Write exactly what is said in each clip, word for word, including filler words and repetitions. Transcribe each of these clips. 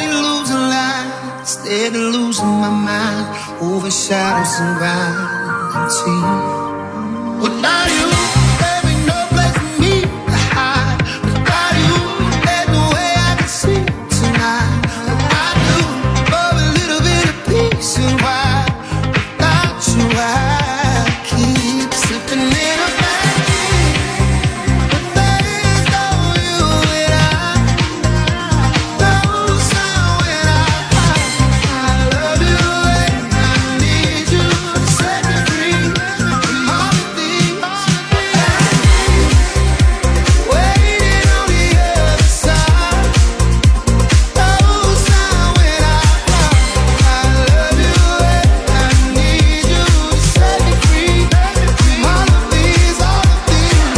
losing light, steady losing my mind over shadows and gravity. But now you gave me no place for me to hide. Without you, there's no way I can see tonight. I do love a little bit of peace and why without you I keep slipping in a bed. But there is no you and I. No sound when I I love you and I need you to set me free from all the things waiting on the other side. No sound when I I love you and I need you to set me free from all of these, all of these.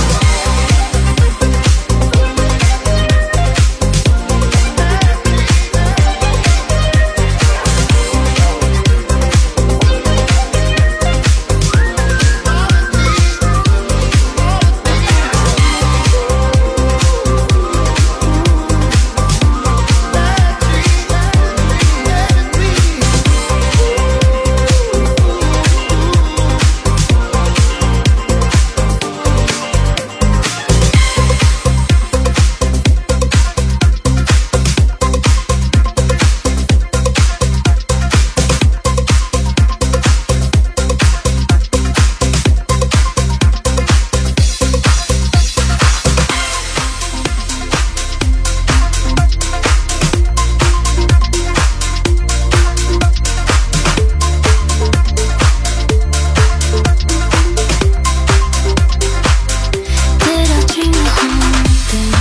Did I dream the whole thing?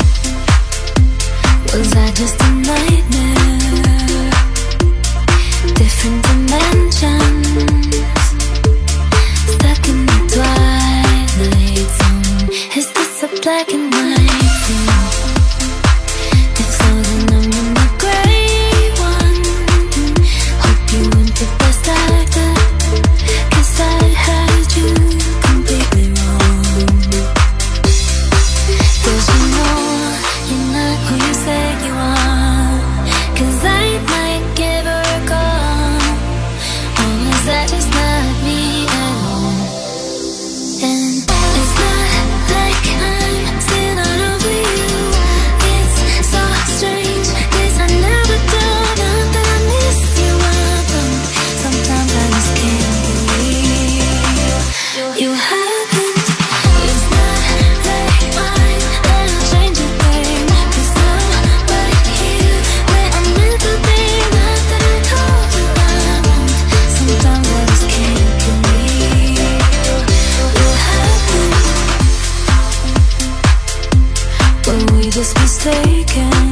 Was I just a nightmare? Different dimensions, stuck in the twilight zone. Is this a black and white thing? If so, then I'm in the gray one. Hope you weren't the best actor, 'cause I had you completely wrong. Cause you know you're not who you say you are. Cause I might give her a call. Or is that just not me at all? And it's not like I'm still not over you. It's so strange, 'cause I never do. Not that I miss you, I don't. Sometimes I just can't believe you happened. It's not like mine, and I'll change a thing. 'Cause I'm right here where I'm meant to be. Not that I told you I won't. Sometimes I just can't believe you happened. Were we just mistaken?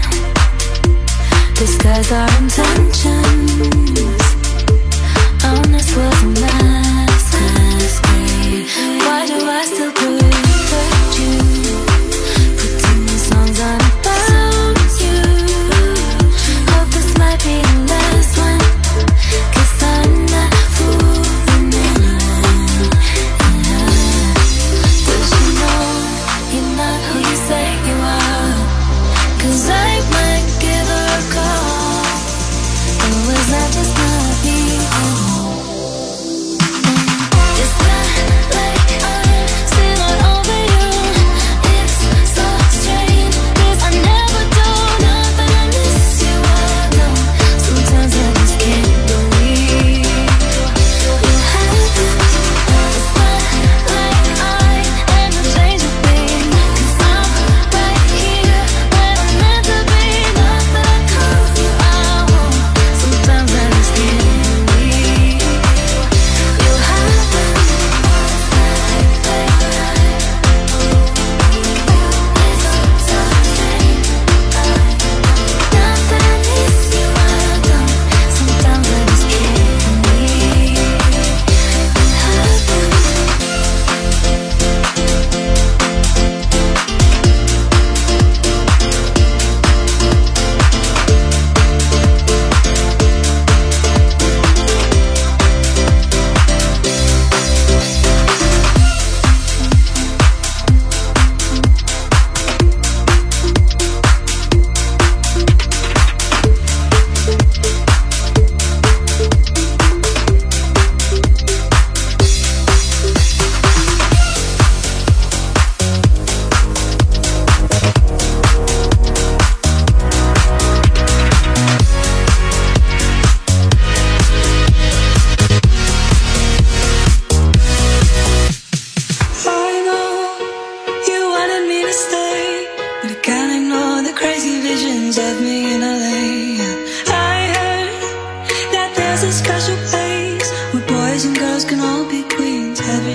Disguise our intentions. Honest was a masquerade. Why do I still protect you? Putting the songs on about you. Hope this might be the last one. 'Cause I'm not fooling anyone. Cause you know you're not who you say you are. 'Cause I might give her a call. Or was that just not me?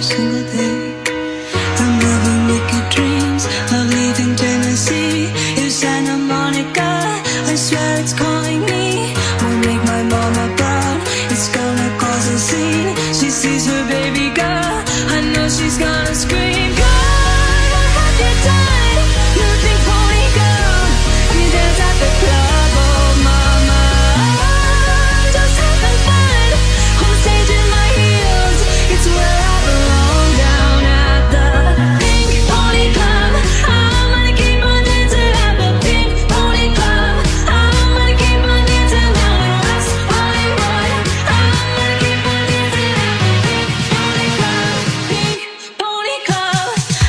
single day. I'm having wicked dreams of leaving Tennessee. It's Santa Monica, I swear it's calling me. Won't make my mama proud, it's gonna cause a scene. She sees her baby girl, I know she's gonna scream. God, what have you done? You big pony girl, you dance at the club, oh mama. I'm just having fun, on stage in my heels, it's where I belong, down at the Pink Pony Club. I'm gonna keep on dancing at the Pink Pony Club. I'm gonna keep on dancing down in West Hollywood. I'm gonna keep on dancing at the Pink Pony Club. Pink Pony Club.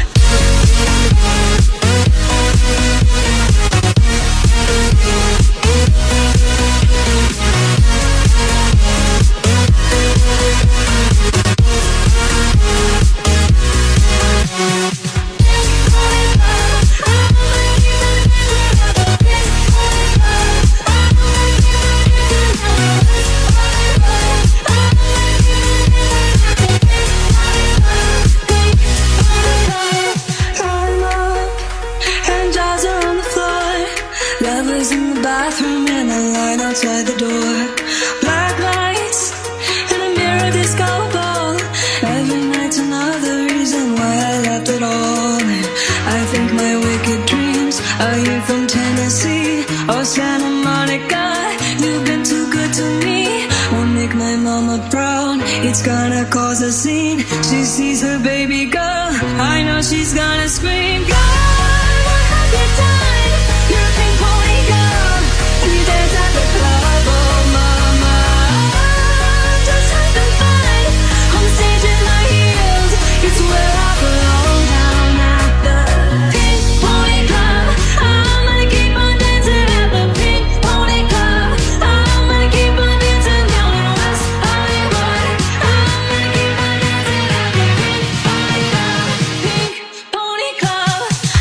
Lovers in the bathroom and a line outside the door. Black lights and a mirror disco ball. Every night's another reason why I left it all. And I think my wicked dreams are you from Tennessee or Santa Monica. You've been too good to me. Won't make my mama proud, it's gonna cause a scene. She sees her baby girl, I know she's gonna scream. God, what have you done? You're a pink pony girl, and you dance at the club, oh mama. I'm just having fun, on stage in my heels, it's where I belong, down at the Pink Pony Club. I'm gonna keep on dancing at the Pink Pony Club. I'm gonna keep on dancing down in West Hollywood. I'm gonna keep on dancing at the Pink Pony Club. Pink Pony Club.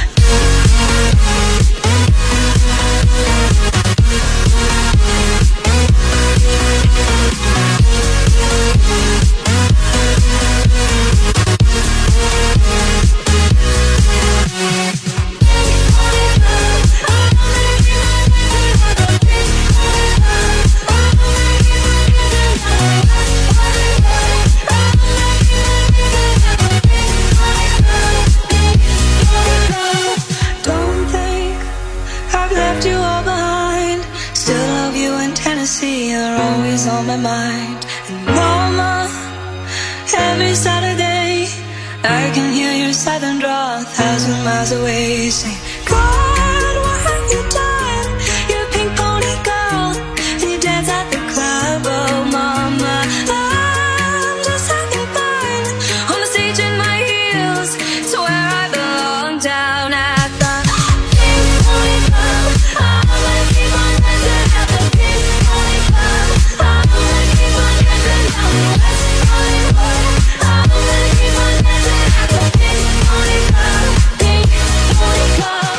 Don't think I've left you all behind. Still love you in Tennessee, you're always on my mind. And mama, every Saturday I can hear your southern drawl a thousand miles away. Say, God, what have you done? You're a pink pony girl, and you dance at the club, oh mama. I'm just having fun, on the stage in my heels, it's where I belong, down at the Pink Pony Club. I'm gonna keep on dancing at the Pink Pony Club. I'm gonna keep on dancing down in West Hollywood. I'm gonna keep on dancing at the Pink Pony Club. Pink Pony Club.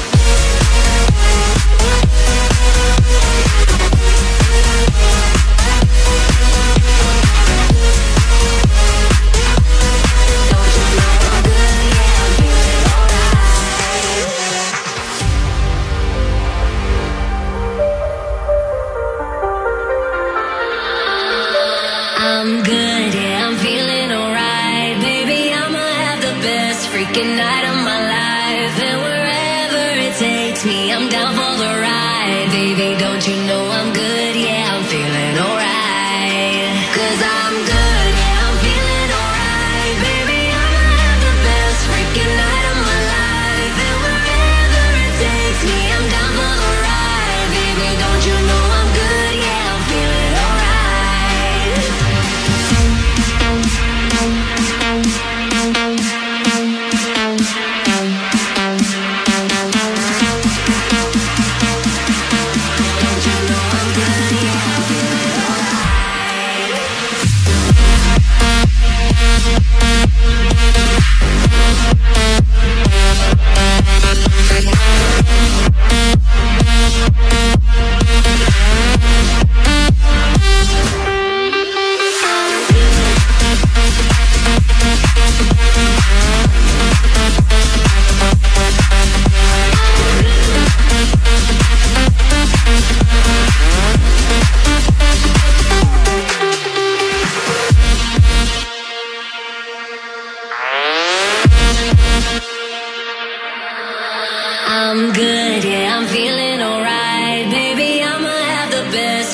I'm good, yeah, I'm feeling alright. Baby, I'ma have the best freaking night of my life. And wherever it takes me, I'm down for the ride. Baby, don't you know I'm good, yeah, I'm feeling alright. Cause I'm good, yeah, I'm feeling alright. Baby, I'ma have the best freaking night of my life. And wherever it takes me, I'm down for the ride. Baby, don't you know I'm good, yeah, I'm feeling alright.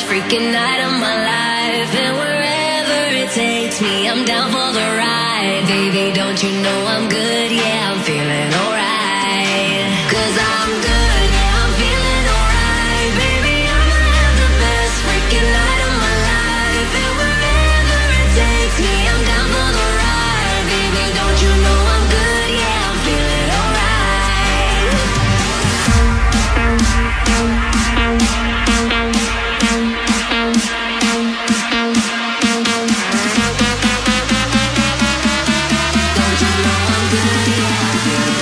freaking night of my life. And wherever it takes me, I'm down for the ride. Baby, don't you know I'm good? Yeah, I'm feeling alright. Cause I'm good, yeah, I'm feeling alright. Baby, I'ma have the best freaking night of my life. And wherever it takes me, I'm down for the ride. Baby, don't you know I'm good? Yeah, I'm feeling alright. Don't you know I'm good? Yeah, I'm feeling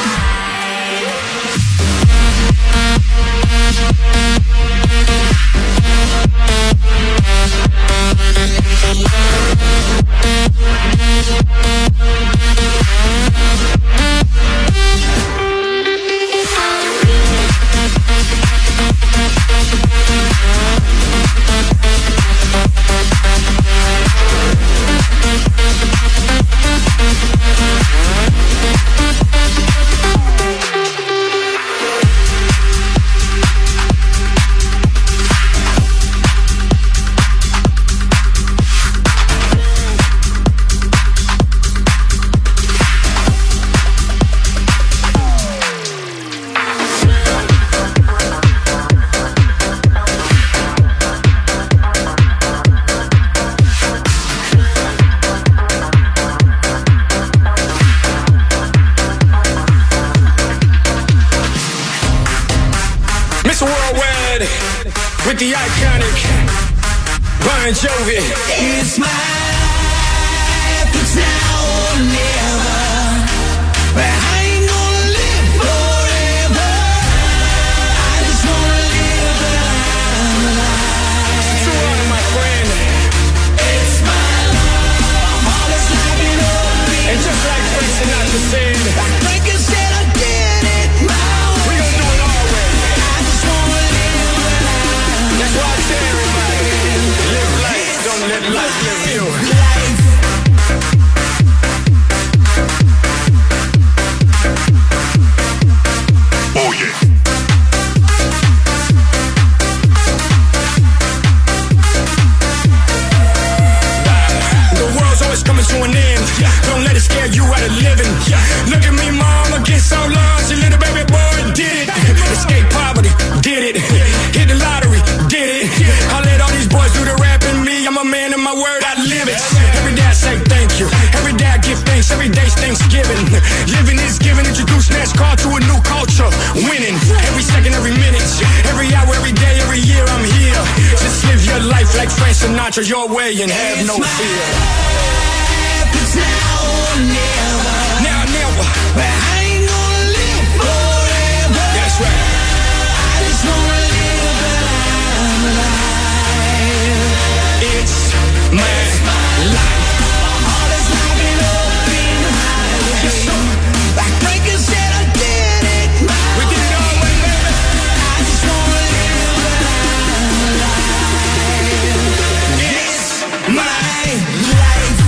with the iconic Bon Jovi. It's my life, it's now or never. But I ain't gonna live forever. I just wanna live alive. Too hard, my friend. It's my love, all is like an open. And just like Frank Sinatra said, Frank said I did it my way. we gon' do it our way. I just wanna live alive. That's why I tell everybody, live life, don't let life live you. Life. Oh yeah. The world's always coming to an end. Don't let it scare you out of living. Look at me, mom, against so long. Your little baby boy did it. Escape poverty, did it. Hit the lottery, did it. I let all these boys do the rapping. Me, I'm a man of my word, I live it. Every day I say thank you. Every day I give thanks. Every day's Thanksgiving. Living is giving. Introduce NASCAR to a new culture. Winning every second, every minute, every hour, every day, every year. I'm here. Just live your life like Frank Sinatra, your way, and have no fear. It's now or never. Now, never. But I ain't gonna live forever. That's right. I just wanna live alive. It's my life. All is like an open highway. Like Frankie said, I did it my We did it all way, baby. I just wanna live alive. It's my life.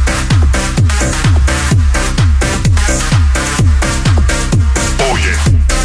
Oh yeah.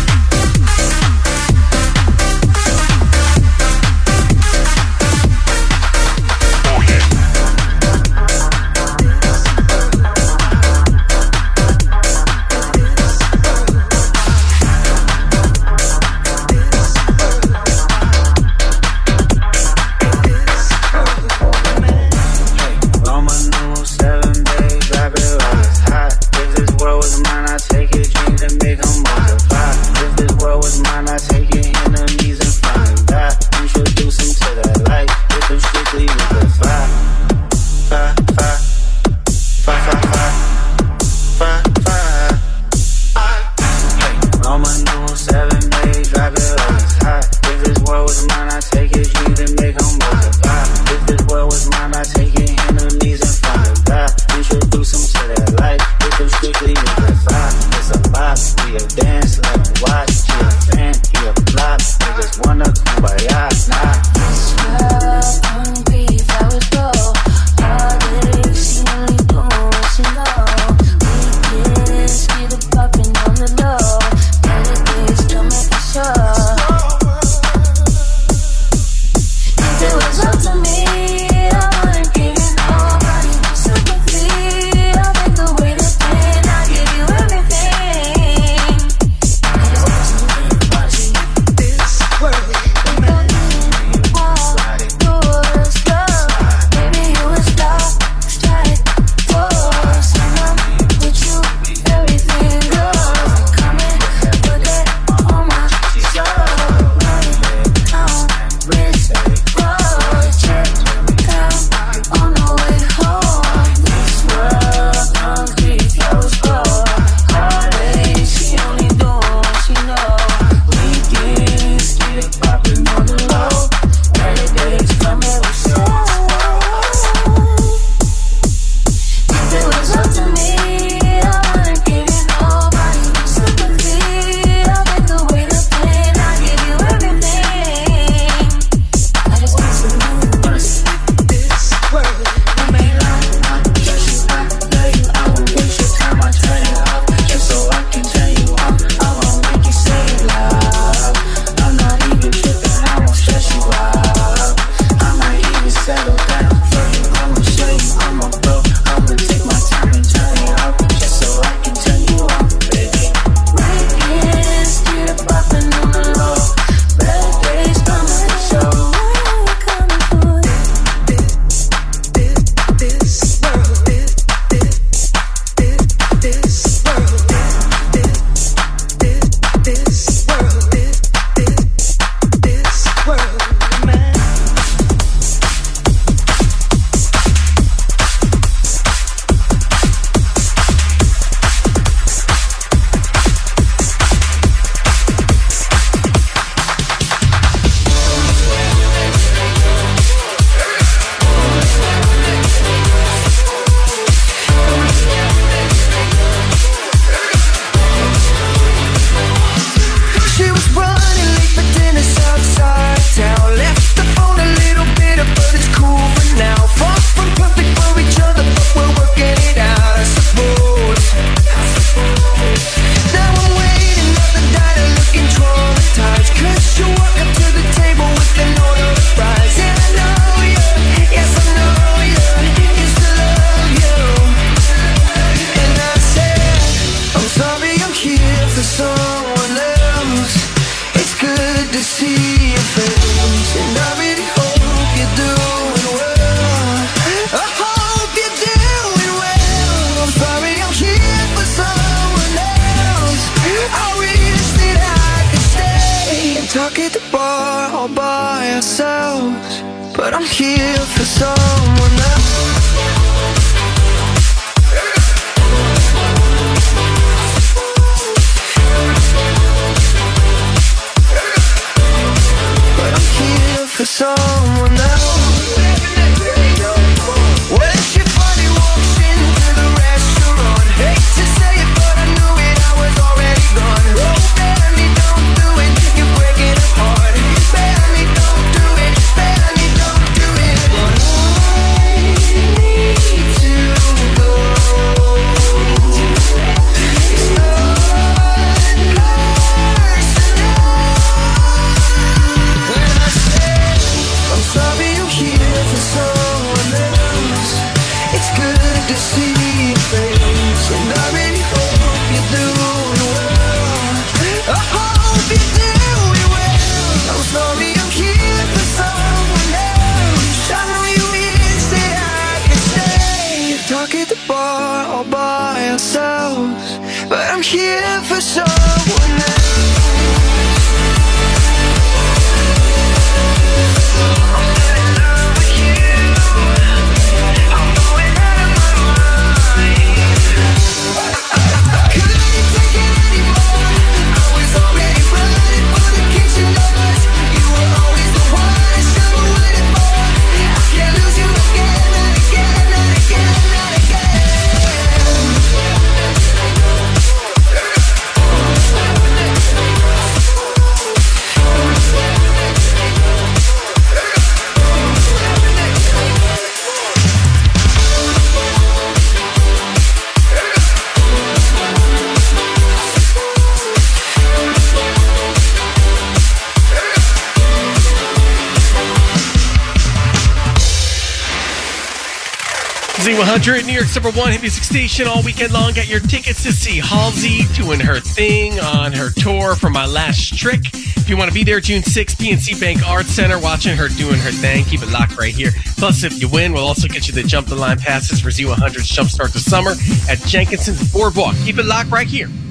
Z one hundred, New York's number one hit music station all weekend long. Get your tickets to see Halsey doing her thing on her tour for My Last Trick. If you want to be there June sixth, P N C Bank Arts Center, watching her doing her thing. Keep it locked right here. Plus, if you win, we'll also get you the Jump the Line passes for Z one hundred's Jumpstart the Summer at Jenkinson's Boardwalk. Keep it locked right here.